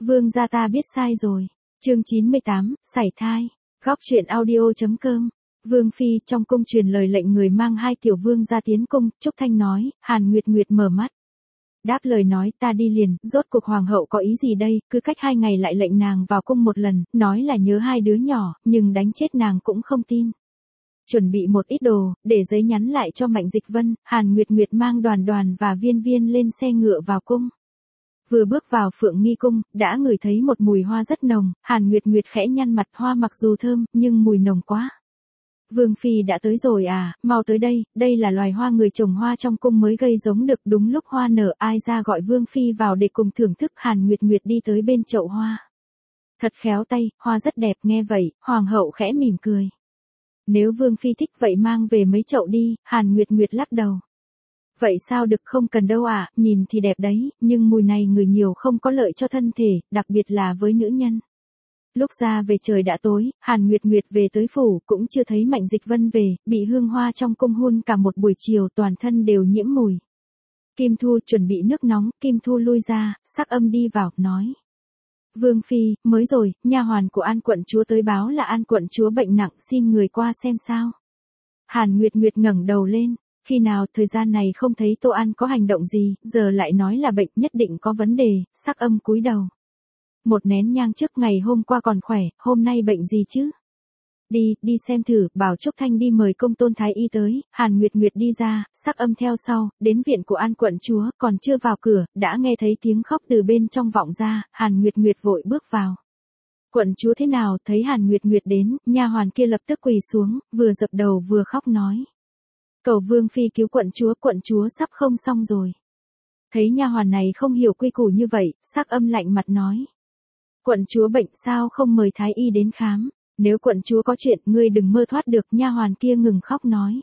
Vương gia ta biết sai rồi. Chương 98, sảy thai. Góc truyện audio.com. Vương phi trong cung truyền lời lệnh người mang hai tiểu vương ra tiến cung. Trúc Thanh nói. Hàn Nguyệt Nguyệt mở mắt. Đáp lời nói, ta đi liền. Rốt cuộc hoàng hậu có ý gì đây? Cứ cách 2 ngày lại lệnh nàng vào cung một lần, nói là nhớ 2 đứa nhỏ, nhưng đánh chết nàng cũng không tin. Chuẩn bị một ít đồ, để giấy nhắn lại cho Mạnh Dịch Vân. Hàn Nguyệt Nguyệt mang Đoàn Đoàn và Viên Viên lên xe ngựa vào cung. Vừa bước vào Phượng Nghi cung, đã ngửi thấy một mùi hoa rất nồng. Hàn Nguyệt Nguyệt khẽ nhăn mặt, hoa mặc dù thơm, nhưng mùi nồng quá. Vương phi đã tới rồi à, mau tới đây, đây là loài hoa người trồng hoa trong cung mới gây giống được. Đúng lúc hoa nở, ai ra gọi Vương phi vào để cùng thưởng thức. Hàn Nguyệt Nguyệt đi tới bên chậu hoa. Thật khéo tay, hoa rất đẹp. Nghe vậy, hoàng hậu khẽ mỉm cười. Nếu Vương phi thích vậy mang về mấy chậu đi. Hàn Nguyệt Nguyệt lắc đầu. Vậy sao được, không cần đâu ạ, nhìn thì đẹp đấy, nhưng mùi này người nhiều không có lợi cho thân thể, đặc biệt là với nữ nhân. Lúc ra về trời đã tối, Hàn Nguyệt Nguyệt về tới phủ, cũng chưa thấy Mạnh Dịch Vân về, bị hương hoa trong cung hun cả một buổi chiều, toàn thân đều nhiễm mùi. Kim Thu chuẩn bị nước nóng. Kim Thu lui ra, Sắc Âm đi vào, nói. Vương phi, mới rồi, nha hoàn của An quận chúa tới báo là An quận chúa bệnh nặng, xin người qua xem sao. Hàn Nguyệt Nguyệt ngẩng đầu lên. Khi nào, thời gian này không thấy Tô An có hành động gì, giờ lại nói là bệnh, nhất định có vấn đề. Sắc Âm cúi đầu. Một nén nhang trước, ngày hôm qua còn khỏe, hôm nay bệnh gì chứ? Đi xem thử, bảo Trúc Thanh đi mời công tôn thái y tới. Hàn Nguyệt Nguyệt đi ra, Sắc Âm theo sau, đến viện của An quận chúa, còn chưa vào cửa, đã nghe thấy tiếng khóc từ bên trong vọng ra. Hàn Nguyệt Nguyệt vội bước vào. Quận chúa thế nào? Thấy Hàn Nguyệt Nguyệt đến, nha hoàn kia lập tức quỳ xuống, vừa dập đầu vừa khóc nói. Cầu Vương phi cứu quận chúa sắp không xong rồi. Thấy nha hoàn này không hiểu quy củ như vậy, Sắc Âm lạnh mặt nói. Quận chúa bệnh, sao không mời thái y đến khám? Nếu quận chúa có chuyện, ngươi đừng mơ thoát được. Nha hoàn kia ngừng khóc nói.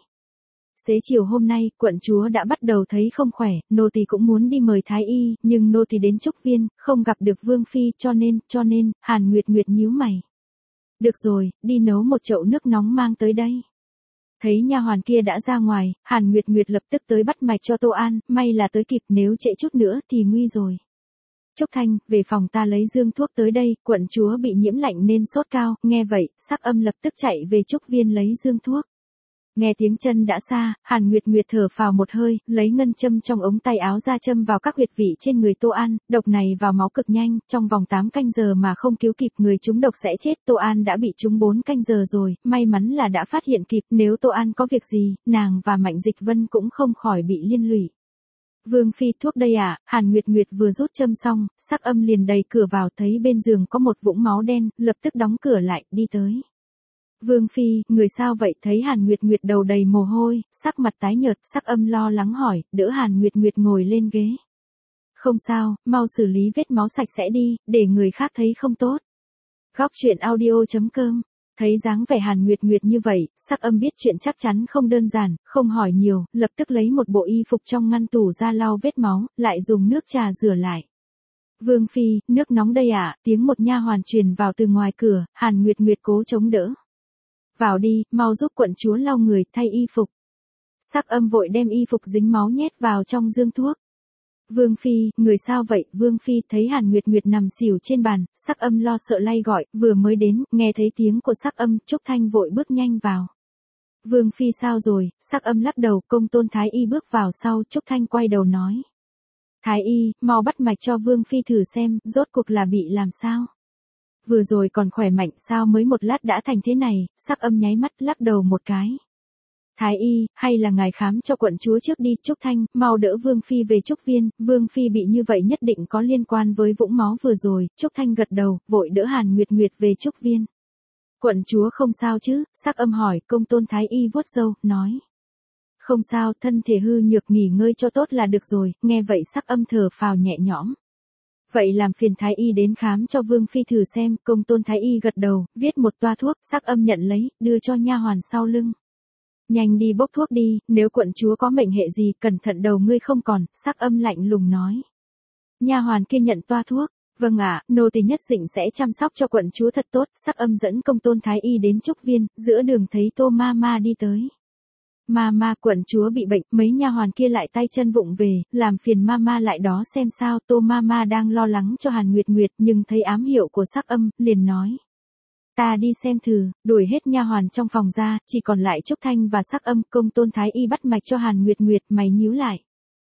Xế chiều hôm nay, quận chúa đã bắt đầu thấy không khỏe, nô tỳ cũng muốn đi mời thái y, nhưng nô tỳ đến Trúc Viên, không gặp được Vương phi, cho nên, Hàn Nguyệt Nguyệt nhíu mày. Được rồi, đi nấu một chậu nước nóng mang tới đây. Thấy nha hoàn kia đã ra ngoài, Hàn Nguyệt Nguyệt lập tức tới bắt mạch cho Tô An, may là tới kịp, nếu trễ chút nữa thì nguy rồi. Trúc Thanh, về phòng ta lấy dương thuốc tới đây, quận chúa bị nhiễm lạnh nên sốt cao. Nghe vậy, Sắc Âm lập tức chạy về Trúc Viên lấy dương thuốc. Nghe tiếng chân đã xa, Hàn Nguyệt Nguyệt thở phào một hơi, lấy ngân châm trong ống tay áo ra châm vào các huyệt vị trên người Tô An. Độc này vào máu cực nhanh, trong vòng 8 canh giờ mà không cứu kịp người trúng độc sẽ chết. Tô An đã bị trúng 4 canh giờ rồi, may mắn là đã phát hiện kịp. Nếu Tô An có việc gì, nàng và Mạnh Dịch Vân cũng không khỏi bị liên lụy. Vương phi, thuốc đây ạ. Hàn Nguyệt Nguyệt vừa rút châm xong, Sắc Âm liền đẩy cửa vào, thấy bên giường có một vũng máu đen, lập tức đóng cửa lại, đi tới. Vương phi, người sao vậy? Thấy Hàn Nguyệt Nguyệt đầu đầy mồ hôi, sắc mặt tái nhợt, Sắc Âm lo lắng hỏi, đỡ Hàn Nguyệt Nguyệt ngồi lên ghế. Không sao, mau xử lý vết máu sạch sẽ đi, để người khác thấy không tốt. Góc truyện audio.com. Thấy dáng vẻ Hàn Nguyệt Nguyệt như vậy, Sắc Âm biết chuyện chắc chắn không đơn giản, không hỏi nhiều, lập tức lấy một bộ y phục trong ngăn tủ ra lau vết máu, lại dùng nước trà rửa lại. Vương phi, nước nóng đây ạ. Tiếng một nha hoàn truyền vào từ ngoài cửa. Hàn Nguyệt Nguyệt cố chống đỡ. Vào đi, mau giúp quận chúa lau người, thay y phục. Sắc Âm vội đem y phục dính máu nhét vào trong dương thuốc. Vương phi, người sao vậy? Vương phi thấy Hàn Nguyệt Nguyệt nằm xỉu trên bàn, Sắc Âm lo sợ lay gọi, vừa mới đến, nghe thấy tiếng của Sắc Âm, Trúc Thanh vội bước nhanh vào. Vương phi sao rồi? Sắc Âm lắc đầu. Công tôn thái y bước vào sau, Trúc Thanh quay đầu nói. Thái y, mau bắt mạch cho Vương phi thử xem, rốt cuộc là bị làm sao? Vừa rồi còn khỏe mạnh, sao mới một lát đã thành thế này? Sắc Âm nháy mắt, lắc đầu một cái. Thái y, hay là ngài khám cho quận chúa trước đi. Trúc Thanh, mau đỡ Vương phi về Trúc Viên, Vương phi bị như vậy nhất định có liên quan với vũng máu vừa rồi. Trúc Thanh gật đầu, vội đỡ Hàn Nguyệt Nguyệt về Trúc Viên. Quận chúa không sao chứ? Sắc Âm hỏi. Công tôn thái y vuốt râu, nói. Không sao, thân thể hư nhược nghỉ ngơi cho tốt là được rồi. Nghe vậy Sắc Âm thở phào nhẹ nhõm. Vậy làm phiền thái y đến khám cho Vương phi thử xem. Công tôn thái y gật đầu, viết một toa thuốc, Sắc Âm nhận lấy, đưa cho nha hoàn sau lưng. Nhanh đi bốc thuốc đi, nếu quận chúa có mệnh hệ gì, cẩn thận đầu ngươi không còn. Sắc Âm lạnh lùng nói. Nha hoàn kia nhận toa thuốc. Vâng ạ, nô tỳ nhất định sẽ chăm sóc cho quận chúa thật tốt. Sắc Âm dẫn công tôn thái y đến Trúc Viên, giữa đường thấy Tô Ma Ma đi tới. Mama, quận chúa bị bệnh, mấy nha hoàn kia lại tay chân vụng về, làm phiền Mama lại đó xem sao. Tô Mama đang lo lắng cho Hàn Nguyệt Nguyệt nhưng thấy ám hiệu của Sắc Âm, liền nói. Ta đi xem thử, đuổi hết nha hoàn trong phòng ra, chỉ còn lại Trúc Thanh và Sắc Âm. Công tôn thái y bắt mạch cho Hàn Nguyệt Nguyệt, mày nhíu lại.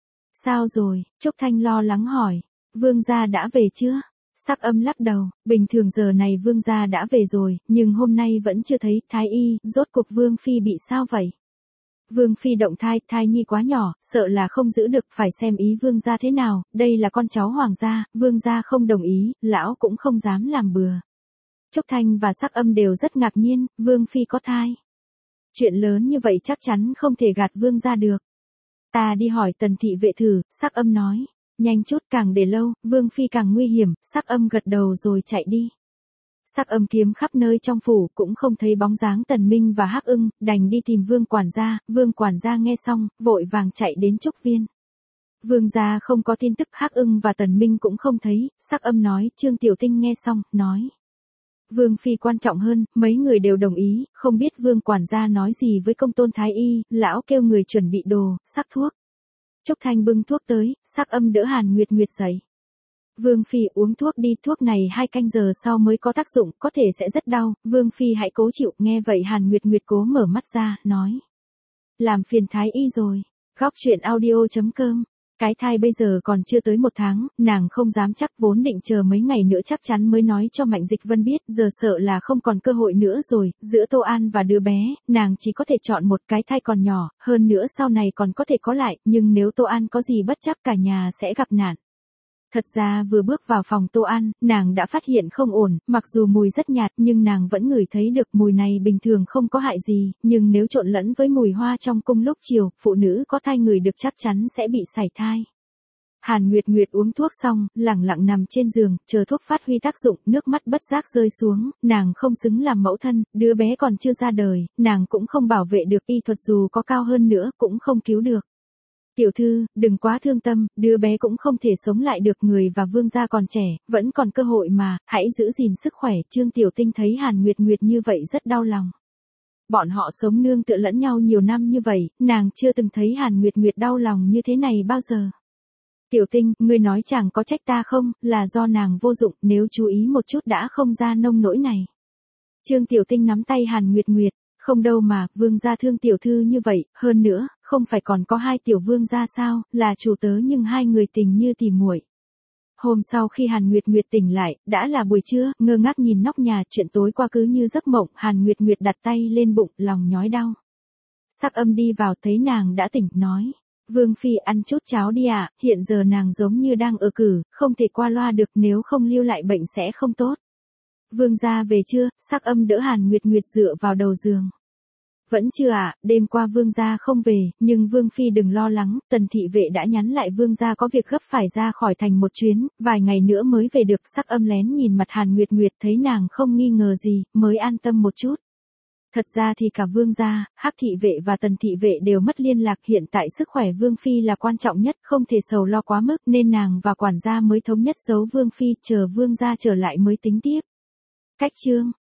Sao rồi? Trúc Thanh lo lắng hỏi. Vương gia đã về chưa? Sắc Âm lắc đầu, bình thường giờ này vương gia đã về rồi, nhưng hôm nay vẫn chưa thấy. Thái y, rốt cuộc vương phi bị sao vậy? Vương phi động thai, thai nhi quá nhỏ, sợ là không giữ được, phải xem ý vương gia thế nào. Đây là con cháu hoàng gia, vương gia không đồng ý, lão cũng không dám làm bừa. Trúc Thanh và Sắc Âm đều rất ngạc nhiên, vương phi có thai. Chuyện lớn như vậy chắc chắn không thể gạt vương gia được. Ta đi hỏi Tần thị vệ thử, Sắc Âm nói. Nhanh chút, càng để lâu, vương phi càng nguy hiểm. Sắc Âm gật đầu rồi chạy đi. Sắc Âm kiếm khắp nơi trong phủ, cũng không thấy bóng dáng Tần Minh và Hắc Ưng, đành đi tìm vương quản gia. Vương quản gia nghe xong, vội vàng chạy đến Trúc Viên. Vương gia không có tin tức, Hắc Ưng và Tần Minh cũng không thấy. Sắc Âm nói. Trương Tiểu Tinh nghe xong, nói. Vương phi quan trọng hơn, mấy người đều đồng ý, không biết vương quản gia nói gì với công tôn thái y. Lão kêu người chuẩn bị đồ, sắc thuốc. Trúc Thanh bưng thuốc tới, Sắc Âm đỡ Hàn Nguyệt Nguyệt dậy. Vương phi uống thuốc đi, thuốc này 2 canh giờ sau mới có tác dụng, có thể sẽ rất đau. Vương phi hãy cố chịu. Nghe vậy Hàn Nguyệt Nguyệt cố mở mắt ra, nói. Làm phiền thái y rồi. Góc truyện audio.com. Cái thai bây giờ còn chưa tới 1 tháng, nàng không dám chắc, vốn định chờ mấy ngày nữa chắc chắn mới nói cho Mạnh Dịch Vân biết, giờ sợ là không còn cơ hội nữa rồi. Giữa Tô An và đứa bé, nàng chỉ có thể chọn một. Cái thai còn nhỏ, hơn nữa sau này còn có thể có lại, nhưng nếu Tô An có gì bất chắc cả nhà sẽ gặp nạn. Thật ra vừa bước vào phòng Tô An, nàng đã phát hiện không ổn, mặc dù mùi rất nhạt nhưng nàng vẫn ngửi thấy được. Mùi này bình thường không có hại gì, nhưng nếu trộn lẫn với mùi hoa trong cung lúc chiều, phụ nữ có thai ngửi được chắc chắn sẽ bị sảy thai. Hàn Nguyệt Nguyệt uống thuốc xong, lẳng lặng nằm trên giường, chờ thuốc phát huy tác dụng, nước mắt bất giác rơi xuống. Nàng không xứng làm mẫu thân, đứa bé còn chưa ra đời, nàng cũng không bảo vệ được, y thuật dù có cao hơn nữa cũng không cứu được. Tiểu thư, đừng quá thương tâm, đứa bé cũng không thể sống lại được, người và vương gia còn trẻ, vẫn còn cơ hội mà, hãy giữ gìn sức khỏe. Trương Tiểu Tinh thấy Hàn Nguyệt Nguyệt như vậy rất đau lòng. Bọn họ sống nương tựa lẫn nhau nhiều năm như vậy, nàng chưa từng thấy Hàn Nguyệt Nguyệt đau lòng như thế này bao giờ. Tiểu Tinh, ngươi nói chẳng có trách ta không, là do nàng vô dụng, nếu chú ý một chút đã không ra nông nỗi này. Trương Tiểu Tinh nắm tay Hàn Nguyệt Nguyệt. Không đâu mà, vương gia thương tiểu thư như vậy, hơn nữa, không phải còn có 2 tiểu vương gia sao, là chủ tớ nhưng 2 người tình như tỉ muội. Hôm sau khi Hàn Nguyệt Nguyệt tỉnh lại, đã là buổi trưa, ngơ ngác nhìn nóc nhà, chuyện tối qua cứ như giấc mộng. Hàn Nguyệt Nguyệt đặt tay lên bụng, lòng nhói đau. Sắc Âm đi vào thấy nàng đã tỉnh, nói. Vương phi ăn chút cháo đi ạ, hiện giờ nàng giống như đang ở cử, không thể qua loa được, nếu không lưu lại bệnh sẽ không tốt. Vương gia về chưa? Sắc Âm đỡ Hàn Nguyệt Nguyệt dựa vào đầu giường. Vẫn chưa ạ, đêm qua vương gia không về, nhưng vương phi đừng lo lắng, Tần thị vệ đã nhắn lại vương gia có việc gấp phải ra khỏi thành một chuyến, vài ngày nữa mới về được. Sắc Âm lén nhìn mặt Hàn Nguyệt Nguyệt thấy nàng không nghi ngờ gì, mới an tâm một chút. Thật ra thì cả vương gia, Hắc thị vệ và Tần thị vệ đều mất liên lạc, hiện tại sức khỏe vương phi là quan trọng nhất, không thể sầu lo quá mức, nên nàng và quản gia mới thống nhất giấu vương phi, chờ vương gia trở lại mới tính tiếp. Cách chương